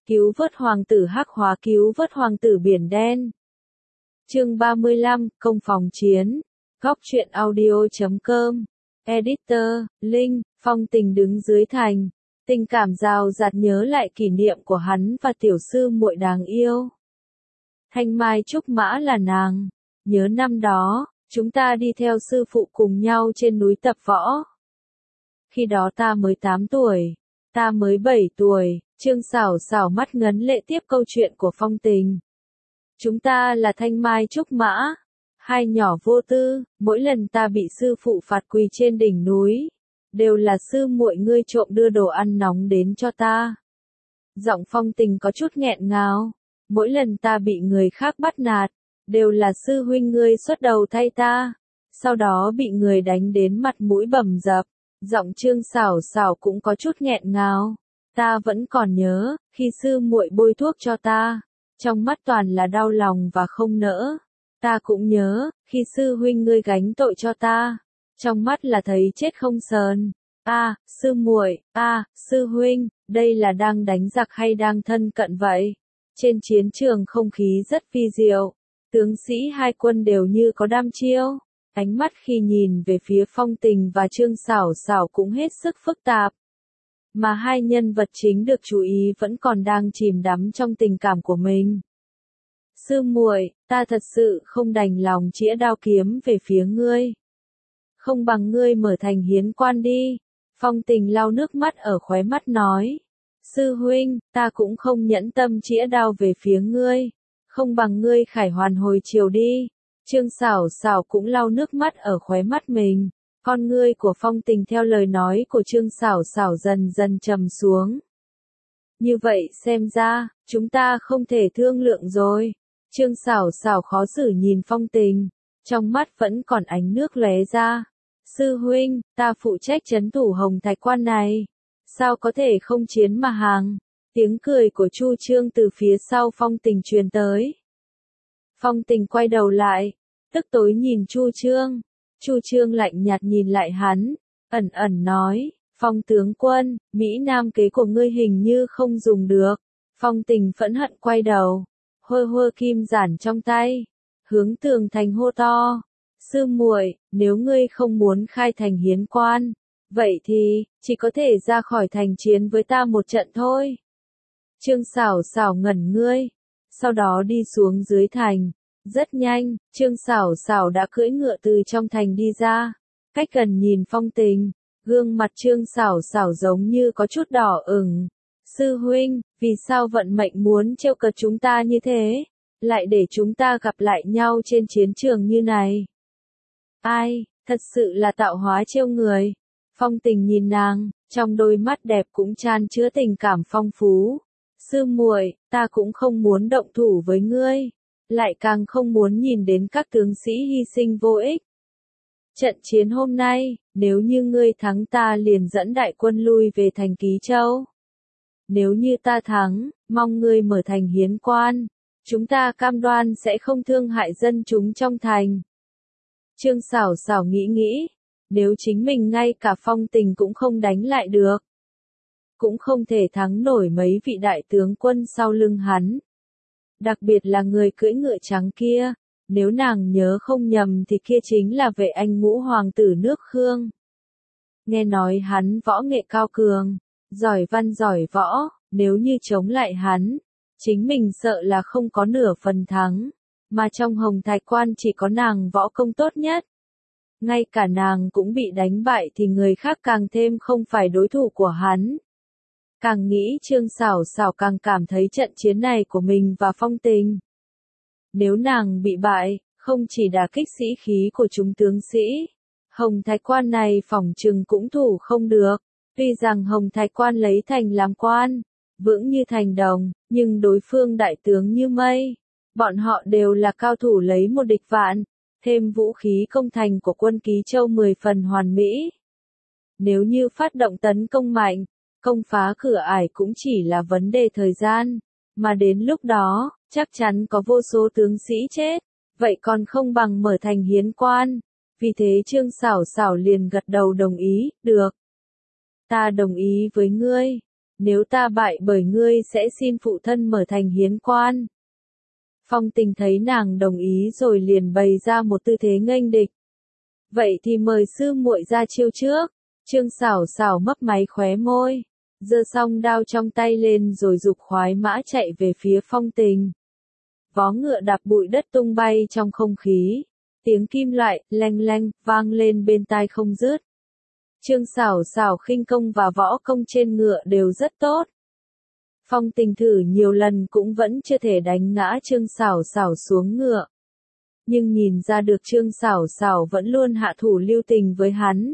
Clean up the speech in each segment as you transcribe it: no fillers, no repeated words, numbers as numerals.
Cứu vớt hoàng tử Hắc Hóa, cứu vớt hoàng tử Biển Đen. Chương 35, Công phòng chiến. Góc truyện audio.com. Editor, Linh, Phong Tình đứng dưới thành. Tình cảm rào rạt nhớ lại kỷ niệm của hắn và tiểu sư muội đáng yêu. Thanh Mai Trúc Mã là nàng. Nhớ năm đó, chúng ta đi theo sư phụ cùng nhau trên núi tập võ. Khi đó ta mới 8 tuổi, ta mới 7 tuổi, Trương Sảo Sảo mắt ngấn lệ tiếp câu chuyện của Phong Tình. Chúng ta là Thanh Mai Trúc Mã, hai nhỏ vô tư, mỗi lần ta bị sư phụ phạt quỳ trên đỉnh núi, đều là sư muội ngươi trộm đưa đồ ăn nóng đến cho ta. Giọng Phong Tình có chút nghẹn ngào, mỗi lần ta bị người khác bắt nạt, đều là sư huynh ngươi xuất đầu thay ta, sau đó bị người đánh đến mặt mũi bầm dập. Giọng Trương Sảo Sảo cũng có chút nghẹn ngào. Ta vẫn còn nhớ, khi sư muội bôi thuốc cho ta, trong mắt toàn là đau lòng và không nỡ. Ta cũng nhớ, khi sư huynh ngươi gánh tội cho ta, trong mắt là thấy chết không sờn. Sư muội, sư huynh, đây là đang đánh giặc hay đang thân cận vậy? Trên chiến trường không khí rất vi diệu, tướng sĩ hai quân đều như có đam chiêu. Ánh mắt khi nhìn về phía Phong Tình và Trương Sảo Sảo cũng hết sức phức tạp. Mà hai nhân vật chính được chú ý vẫn còn đang chìm đắm trong tình cảm của mình. Sư muội, ta thật sự không đành lòng chĩa đao kiếm về phía ngươi. Không bằng ngươi mở thành hiến quan đi. Phong Tình lau nước mắt ở khóe mắt nói. Sư huynh, ta cũng không nhẫn tâm chĩa đao về phía ngươi. Không bằng ngươi khải hoàn hồi chiều đi. Trương Sảo Sảo cũng lau nước mắt ở khóe mắt mình. Con ngươi của Phong Tình theo lời nói của Trương Sảo Sảo dần dần trầm xuống. Như vậy xem ra, chúng ta không thể thương lượng rồi. Trương Sảo Sảo khó xử nhìn Phong Tình, trong mắt vẫn còn ánh nước lóe ra. Sư huynh, ta phụ trách trấn thủ Hồng Thạch Quan này. Sao có thể không chiến mà hàng? Tiếng cười của Chu Trương từ phía sau Phong Tình truyền tới. Phong Tình quay đầu lại, tức tối nhìn Chu Trương. Chu Trương lạnh nhạt nhìn lại hắn, ẩn ẩn nói, Phong tướng quân, Mỹ Nam kế của ngươi hình như không dùng được. Phong Tình phẫn hận quay đầu, hơ kim giản trong tay, hướng tường thành hô to. Sư muội, nếu ngươi không muốn khai thành hiến quan, vậy thì, chỉ có thể ra khỏi thành chiến với ta một trận thôi. Trương Sảo Sảo ngẩn ngươi, sau đó đi xuống dưới thành. Rất nhanh, Trương Sảo Sảo đã cưỡi ngựa từ trong thành đi ra. Cách gần nhìn Phong Tình, gương mặt Trương Sảo Sảo giống như có chút đỏ ửng. Sư huynh, vì sao vận mệnh muốn trêu cợt chúng ta như thế? Lại để chúng ta gặp lại nhau trên chiến trường như này. Thật sự là tạo hóa trêu người. Phong Tình nhìn nàng, trong đôi mắt đẹp cũng chan chứa tình cảm phong phú. Sư muội, ta cũng không muốn động thủ với ngươi. Lại càng không muốn nhìn đến các tướng sĩ hy sinh vô ích. Trận chiến hôm nay, nếu như ngươi thắng ta liền dẫn đại quân lui về thành Ký Châu. Nếu như ta thắng, mong ngươi mở thành hiến quan. Chúng ta cam đoan sẽ không thương hại dân chúng trong thành. Trương Sảo Sảo nghĩ, nếu chính mình ngay cả Phong Tình cũng không đánh lại được, cũng không thể thắng nổi mấy vị đại tướng quân sau lưng hắn. Đặc biệt là người cưỡi ngựa trắng kia, nếu nàng nhớ không nhầm thì kia chính là vệ anh ngũ hoàng tử nước Khương. Nghe nói hắn võ nghệ cao cường, giỏi văn giỏi võ, nếu như chống lại hắn, chính mình sợ là không có nửa phần thắng, mà trong Hồng Thạch Quan chỉ có nàng võ công tốt nhất. Ngay cả nàng cũng bị đánh bại thì người khác càng thêm không phải đối thủ của hắn. Càng nghĩ Trương Sảo Sảo càng cảm thấy trận chiến này của mình và Phong Tình. Nếu nàng bị bại, không chỉ đả kích sĩ khí của chúng tướng sĩ, Hồng Thạch Quan này phỏng chừng cũng thủ không được. Tuy rằng Hồng Thạch Quan lấy thành làm quan, vững như thành đồng, nhưng đối phương đại tướng như mây. Bọn họ đều là cao thủ lấy một địch vạn, thêm vũ khí công thành của quân Ký Châu 10 phần hoàn mỹ. Nếu như phát động tấn công mạnh, công phá cửa ải cũng chỉ là vấn đề thời gian, mà đến lúc đó, chắc chắn có vô số tướng sĩ chết, vậy còn không bằng mở thành hiến quan. Vì thế Trương Sảo Sảo liền gật đầu đồng ý, được. Ta đồng ý với ngươi, nếu ta bại bởi ngươi sẽ xin phụ thân mở thành hiến quan. Phong Tình thấy nàng đồng ý rồi liền bày ra một tư thế nghênh địch. Vậy thì mời sư muội ra chiêu trước. Trương Sảo Sảo mấp máy khóe môi, giơ song đao trong tay lên rồi giục khoái mã chạy về phía Phong Tình. Vó ngựa đạp bụi đất tung bay trong không khí, tiếng kim loại leng leng vang lên bên tai không dứt. Trương Sảo Sảo khinh công và võ công trên ngựa đều rất tốt. Phong Tình thử nhiều lần cũng vẫn chưa thể đánh ngã Trương Sảo Sảo xuống ngựa. Nhưng nhìn ra được Trương Sảo Sảo vẫn luôn hạ thủ lưu tình với hắn.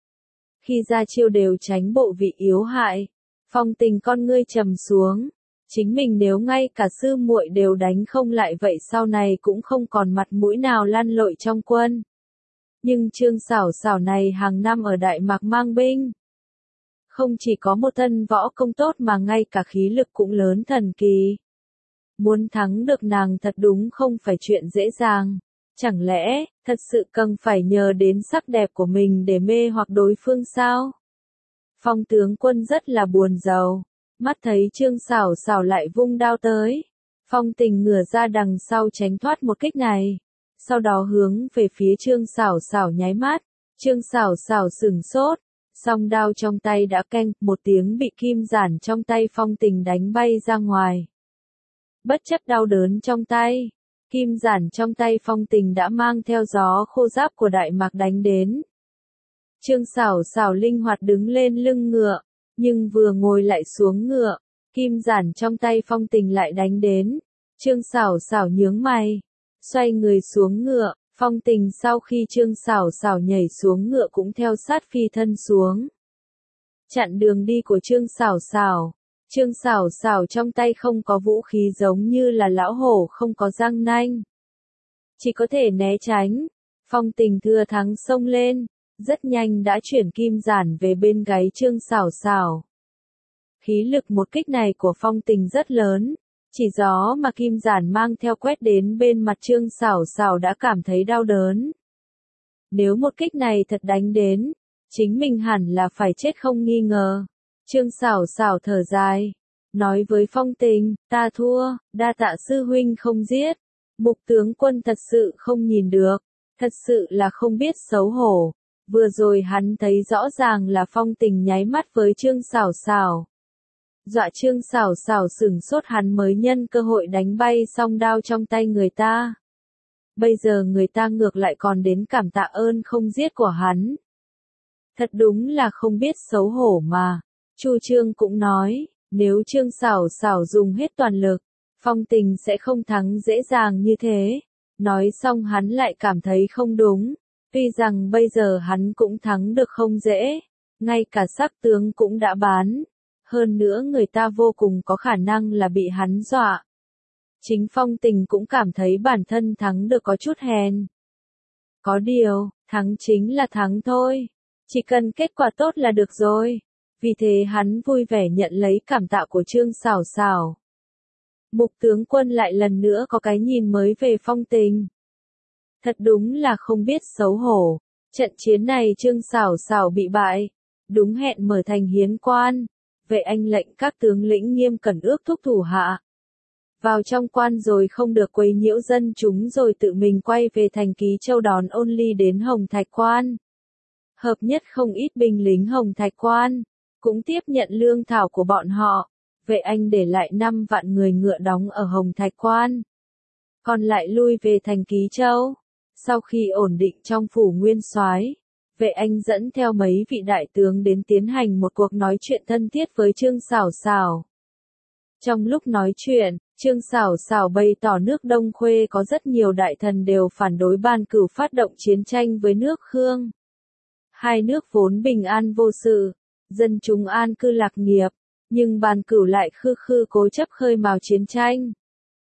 Khi ra chiêu đều tránh bộ vị yếu hại. Phong Tình con ngươi trầm xuống. Chính mình nếu ngay cả sư muội đều đánh không lại vậy sau này cũng không còn mặt mũi nào lăn lội trong quân. Nhưng Trương Sảo Sảo này hàng năm ở Đại Mạc mang binh. Không chỉ có một thân võ công tốt mà ngay cả khí lực cũng lớn thần kỳ. Muốn thắng được nàng thật đúng không phải chuyện dễ dàng. Chẳng lẽ, thật sự cần phải nhờ đến sắc đẹp của mình để mê hoặc đối phương sao? Phong tướng quân rất là buồn rầu. Mắt thấy Trương Sảo Sảo lại vung đao tới. Phong Tình ngửa ra đằng sau tránh thoát một kích này. Sau đó hướng về phía Trương Sảo Sảo nháy mắt. Trương Sảo Sảo sửng sốt. Song đao trong tay đã keng, một tiếng bị kim giản trong tay Phong Tình đánh bay ra ngoài. Bất chấp đau đớn trong tay, kim giản trong tay Phong Tình đã mang theo gió khô giáp của Đại Mạc đánh đến. Trương Sảo Sảo linh hoạt đứng lên lưng ngựa, nhưng vừa ngồi lại xuống ngựa, kim giản trong tay Phong Tình lại đánh đến. Trương Sảo Sảo nhướng mày, xoay người xuống ngựa. Phong Tình sau khi Trương Sảo Sảo nhảy xuống ngựa cũng theo sát phi thân xuống. Chặn đường đi của Trương Sảo Sảo. Trương Sảo Sảo trong tay không có vũ khí giống như là lão hổ không có răng nanh. Chỉ có thể né tránh. Phong Tình thừa thắng xông lên, rất nhanh đã chuyển kim giản về bên gáy Trương Sảo Sảo. Khí lực một kích này của Phong Tình rất lớn. Chỉ gió mà kim giản mang theo quét đến bên mặt Trương Sảo Sảo đã cảm thấy đau đớn. Nếu một kích này thật đánh đến, chính mình hẳn là phải chết không nghi ngờ. Trương Sảo Sảo thở dài, nói với Phong Tình, ta thua, đa tạ sư huynh không giết. Mục tướng quân thật sự không nhìn được, thật sự là không biết xấu hổ. Vừa rồi hắn thấy rõ ràng là Phong Tình nháy mắt với Trương Sảo Sảo. Dọa Trương Sảo Sảo sửng sốt, hắn mới nhân cơ hội đánh bay song đao trong tay người ta. Bây giờ người ta ngược lại còn đến cảm tạ ơn không giết của hắn. Thật đúng là không biết xấu hổ mà. Chu Trương cũng nói, nếu Trương Sảo Sảo dùng hết toàn lực, Phong Tình sẽ không thắng dễ dàng như thế. Nói xong hắn lại cảm thấy không đúng. Tuy rằng bây giờ hắn cũng thắng được không dễ, ngay cả sắc tướng cũng đã bán. Hơn nữa người ta vô cùng có khả năng là bị hắn dọa. Chính Phong Tình cũng cảm thấy bản thân thắng được có chút hèn. Có điều, thắng chính là thắng thôi. Chỉ cần kết quả tốt là được rồi. Vì thế hắn vui vẻ nhận lấy cảm tạ của Trương Sảo Sảo. Mục tướng quân lại lần nữa có cái nhìn mới về Phong Tình. Thật đúng là không biết xấu hổ. Trận chiến này Trương Sảo Sảo bị bại. Đúng hẹn mở thành hiến quan. Vệ anh lệnh các tướng lĩnh nghiêm cẩn ước thúc thủ hạ. Vào trong quan rồi không được quấy nhiễu dân chúng rồi tự mình quay về thành Ký Châu đón Ôn Ly đến Hồng Thạch Quan. Hợp nhất không ít binh lính Hồng Thạch Quan, cũng tiếp nhận lương thảo của bọn họ. Vệ anh để lại 5 vạn người ngựa đóng ở Hồng Thạch Quan. Còn lại lui về thành Ký Châu. Sau khi ổn định trong phủ Nguyên Soái, Vệ anh dẫn theo mấy vị đại tướng đến tiến hành một cuộc nói chuyện thân thiết với Trương Sảo Sảo. Trong lúc nói chuyện, Trương Sảo Sảo bày tỏ nước Đông Khuê có rất nhiều đại thần đều phản đối Ban Cửu phát động chiến tranh với nước Khương. Hai nước vốn bình an vô sự, dân chúng an cư lạc nghiệp, nhưng Ban Cửu lại khư khư cố chấp khơi mào chiến tranh.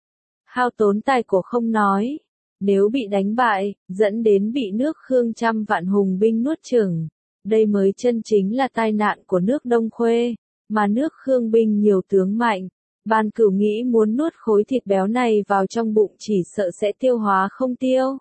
Hao tốn tài của không nói. Nếu bị đánh bại, dẫn đến bị nước Khương trăm vạn hùng binh nuốt chửng, đây mới chân chính là tai nạn của nước Đông Khuê, mà nước Khương binh nhiều tướng mạnh. Ban Cửu nghĩ muốn nuốt khối thịt béo này vào trong bụng chỉ sợ sẽ tiêu hóa không tiêu.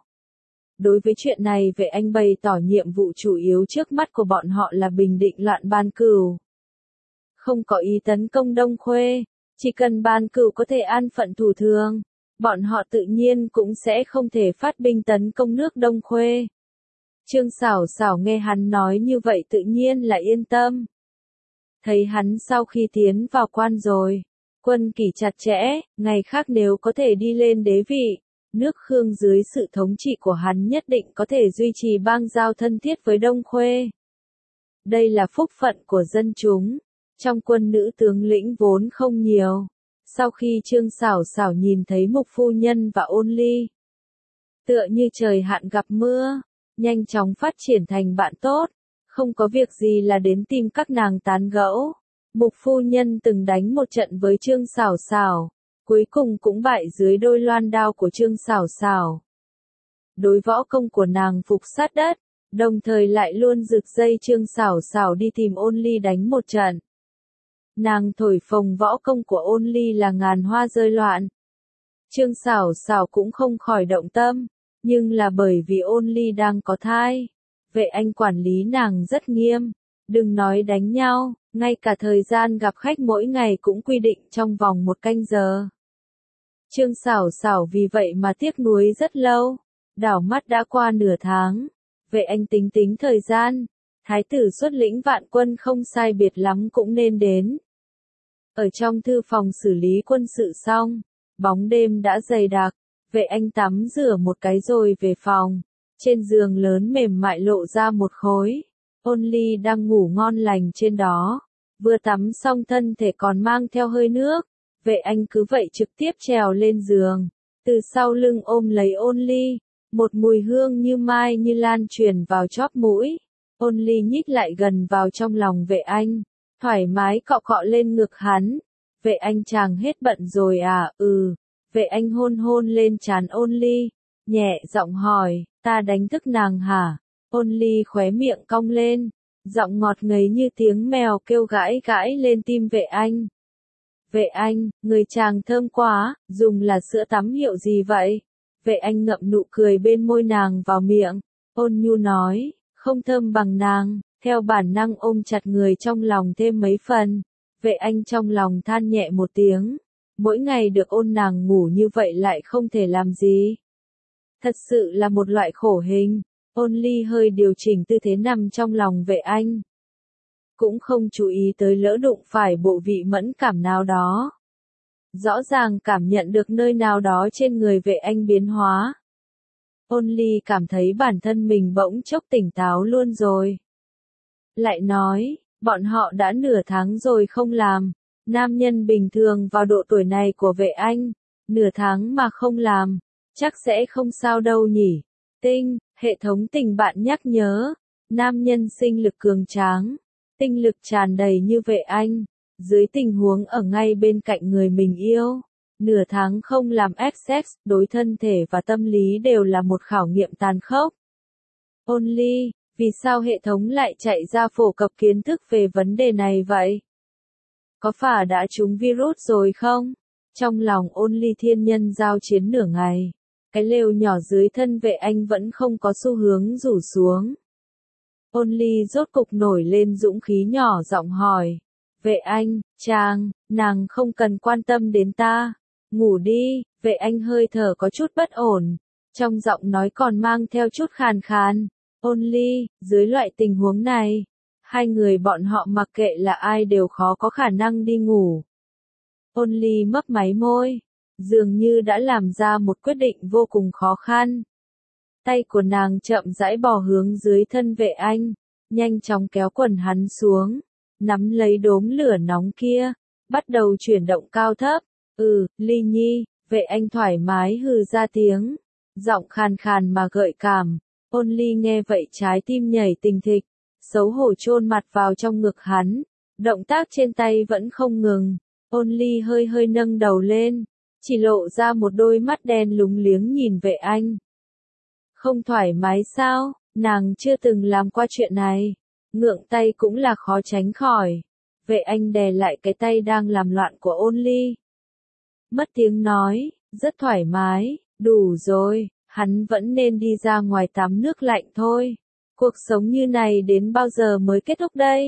Đối với chuyện này Vệ anh bày tỏ nhiệm vụ chủ yếu trước mắt của bọn họ là bình định loạn Ban Cửu. không có ý tấn công Đông Khuê, chỉ cần Ban Cửu có thể an phận thủ thường, bọn họ tự nhiên cũng sẽ không thể phát binh tấn công nước Đông Khuê. Trương Sảo Sảo nghe hắn nói như vậy tự nhiên là yên tâm. Thấy hắn sau khi tiến vào quan rồi, quân kỷ chặt chẽ, ngày khác nếu có thể đi lên đế vị, nước Khương dưới sự thống trị của hắn nhất định có thể duy trì bang giao thân thiết với Đông Khuê. Đây là phúc phận của dân chúng. Trong quân nữ tướng lĩnh vốn không nhiều. Sau khi Trương Sảo Sảo nhìn thấy Mục phu nhân và Ôn Ly, tựa như trời hạn gặp mưa, nhanh chóng phát triển thành bạn tốt, không có việc gì là đến tìm các nàng tán gẫu. Mục phu nhân từng đánh một trận với Trương Sảo Sảo, cuối cùng cũng bại dưới đôi loan đao của Trương Sảo Sảo. Đối võ công của nàng phục sát đất, đồng thời lại luôn rực dây Trương Sảo Sảo đi tìm Ôn Ly đánh một trận. Nàng thổi phồng võ công của Ôn Ly là ngàn hoa rơi loạn. Trương Sảo Sảo cũng không khỏi động tâm, nhưng là bởi vì Ôn Ly đang có thai. Vệ Anh quản lý nàng rất nghiêm, đừng nói đánh nhau, ngay cả thời gian gặp khách mỗi ngày cũng quy định trong vòng 1 canh giờ. Trương Sảo Sảo vì vậy mà tiếc nuối rất lâu, đảo mắt đã qua nửa tháng. Vệ Anh tính tính thời gian, thái tử xuất lĩnh vạn quân không sai biệt lắm cũng nên đến. Ở trong thư phòng xử lý quân sự xong, bóng đêm đã dày đặc, Vệ Anh tắm rửa một cái rồi về phòng, trên giường lớn mềm mại lộ ra một khối, Ôn Ly đang ngủ ngon lành trên đó, vừa tắm xong thân thể còn mang theo hơi nước, Vệ Anh cứ vậy trực tiếp trèo lên giường, từ sau lưng ôm lấy Ôn Ly, một mùi hương như mai như lan truyền vào chóp mũi, Ôn Ly nhích lại gần vào trong lòng Vệ Anh, thoải mái cọ cọ lên ngực hắn. Vệ Anh chàng hết bận rồi à? Vệ Anh hôn hôn lên trán Ôn Ly, nhẹ giọng hỏi, ta đánh thức nàng hả? Ôn Ly khóe miệng cong lên, giọng ngọt ngấy như tiếng mèo kêu gãi gãi lên tim Vệ Anh. Vệ Anh, người chàng thơm quá, dùng là sữa tắm hiệu gì vậy? Vệ Anh ngậm nụ cười bên môi nàng vào miệng, ôn nhu nói, không thơm bằng nàng, theo bản năng ôm chặt người trong lòng thêm mấy phần. Vệ Anh trong lòng than nhẹ một tiếng, mỗi ngày được ôn nàng ngủ như vậy lại không thể làm gì. Thật sự là một loại khổ hình. Ôn Ly hơi điều chỉnh tư thế nằm trong lòng Vệ Anh, cũng không chú ý tới lỡ đụng phải bộ vị mẫn cảm nào đó. Rõ ràng cảm nhận được nơi nào đó trên người Vệ Anh biến hóa. Ôn Ly cảm thấy bản thân mình bỗng chốc tỉnh táo luôn rồi. Lại nói, bọn họ đã nửa tháng rồi không làm. Nam nhân bình thường vào độ tuổi này của Vệ Anh, nửa tháng mà không làm, chắc sẽ không sao đâu nhỉ. Hệ thống tình bạn nhắc nhớ, nam nhân sinh lực cường tráng, tinh lực tràn đầy như Vệ Anh, dưới tình huống ở ngay bên cạnh người mình yêu, nửa tháng không làm sex, đối thân thể và tâm lý đều là một khảo nghiệm tàn khốc. Ôn Ly, vì sao hệ thống lại chạy ra phổ cập kiến thức về vấn đề này vậy? Có phải đã trúng virus rồi không? Trong lòng Ôn Ly thiên nhân giao chiến nửa ngày, cái lều nhỏ dưới thân Vệ Anh vẫn không có xu hướng rủ xuống. Ôn Ly rốt cục nổi lên dũng khí nhỏ giọng hỏi, Vệ Anh, nàng không cần quan tâm đến ta, ngủ đi. Vệ Anh hơi thở có chút bất ổn, trong giọng nói còn mang theo chút khàn khàn. Ôn Ly, dưới loại tình huống này, hai người bọn họ mặc kệ là ai đều khó có khả năng đi ngủ. Ôn Ly mấp máy môi, dường như đã làm ra một quyết định vô cùng khó khăn. Tay của nàng chậm rãi bò hướng dưới thân Vệ Anh, nhanh chóng kéo quần hắn xuống, nắm lấy đốm lửa nóng kia, bắt đầu chuyển động cao thấp. Ly Nhi, Vệ Anh thoải mái hừ ra tiếng, giọng khàn khàn mà gợi cảm. Ôn Ly nghe vậy trái tim nhảy thình thịch, xấu hổ chôn mặt vào trong ngực hắn, động tác trên tay vẫn không ngừng. Ôn Ly hơi hơi nâng đầu lên, chỉ lộ ra một đôi mắt đen lúng liếng nhìn Vệ Anh. Không thoải mái sao? Nàng chưa từng làm qua chuyện này, ngượng tay cũng là khó tránh khỏi. Vệ Anh đè lại cái tay đang làm loạn của Ôn Ly, mất tiếng nói, rất thoải mái, đủ rồi. Hắn vẫn nên đi ra ngoài tắm nước lạnh thôi. Cuộc sống như này đến bao giờ mới kết thúc đây?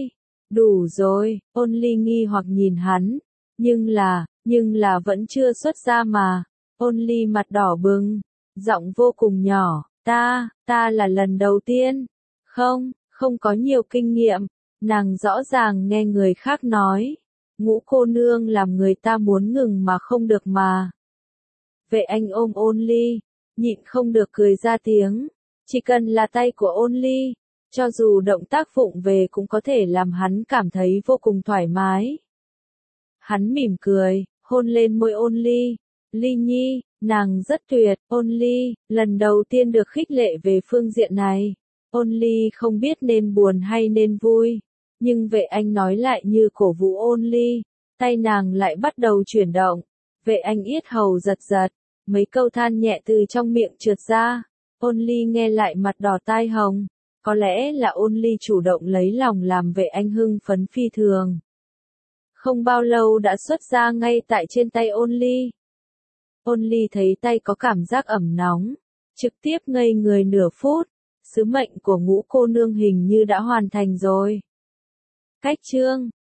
Đủ rồi, Only nghi hoặc nhìn hắn. Nhưng là vẫn chưa xuất ra mà. Only mặt đỏ bừng, giọng vô cùng nhỏ, ta là lần đầu tiên. Không có nhiều kinh nghiệm, nàng rõ ràng nghe người khác nói. Ngũ cô nương làm người ta muốn ngừng mà không được mà. Vệ Anh ôm Only, nhịn không được cười ra tiếng. Chỉ cần là tay của Only, cho dù động tác vụng về cũng có thể làm hắn cảm thấy vô cùng thoải mái. Hắn mỉm cười, hôn lên môi Only. Ly Nhi, nàng rất tuyệt, Only, lần đầu tiên được khích lệ về phương diện này. Only không biết nên buồn hay nên vui, nhưng Vệ Anh nói lại như cổ vũ Only, tay nàng lại bắt đầu chuyển động. Vệ Anh yết hầu giật giật, mấy câu than nhẹ từ trong miệng trượt ra. Only nghe lại mặt đỏ tai hồng, có lẽ là Only chủ động lấy lòng làm Vệ Anh hưng phấn phi thường. Không bao lâu đã xuất ra ngay tại trên tay Only. Only thấy tay có cảm giác ẩm nóng, trực tiếp ngây người nửa phút, sứ mệnh của ngũ cô nương hình như đã hoàn thành rồi. Cách chương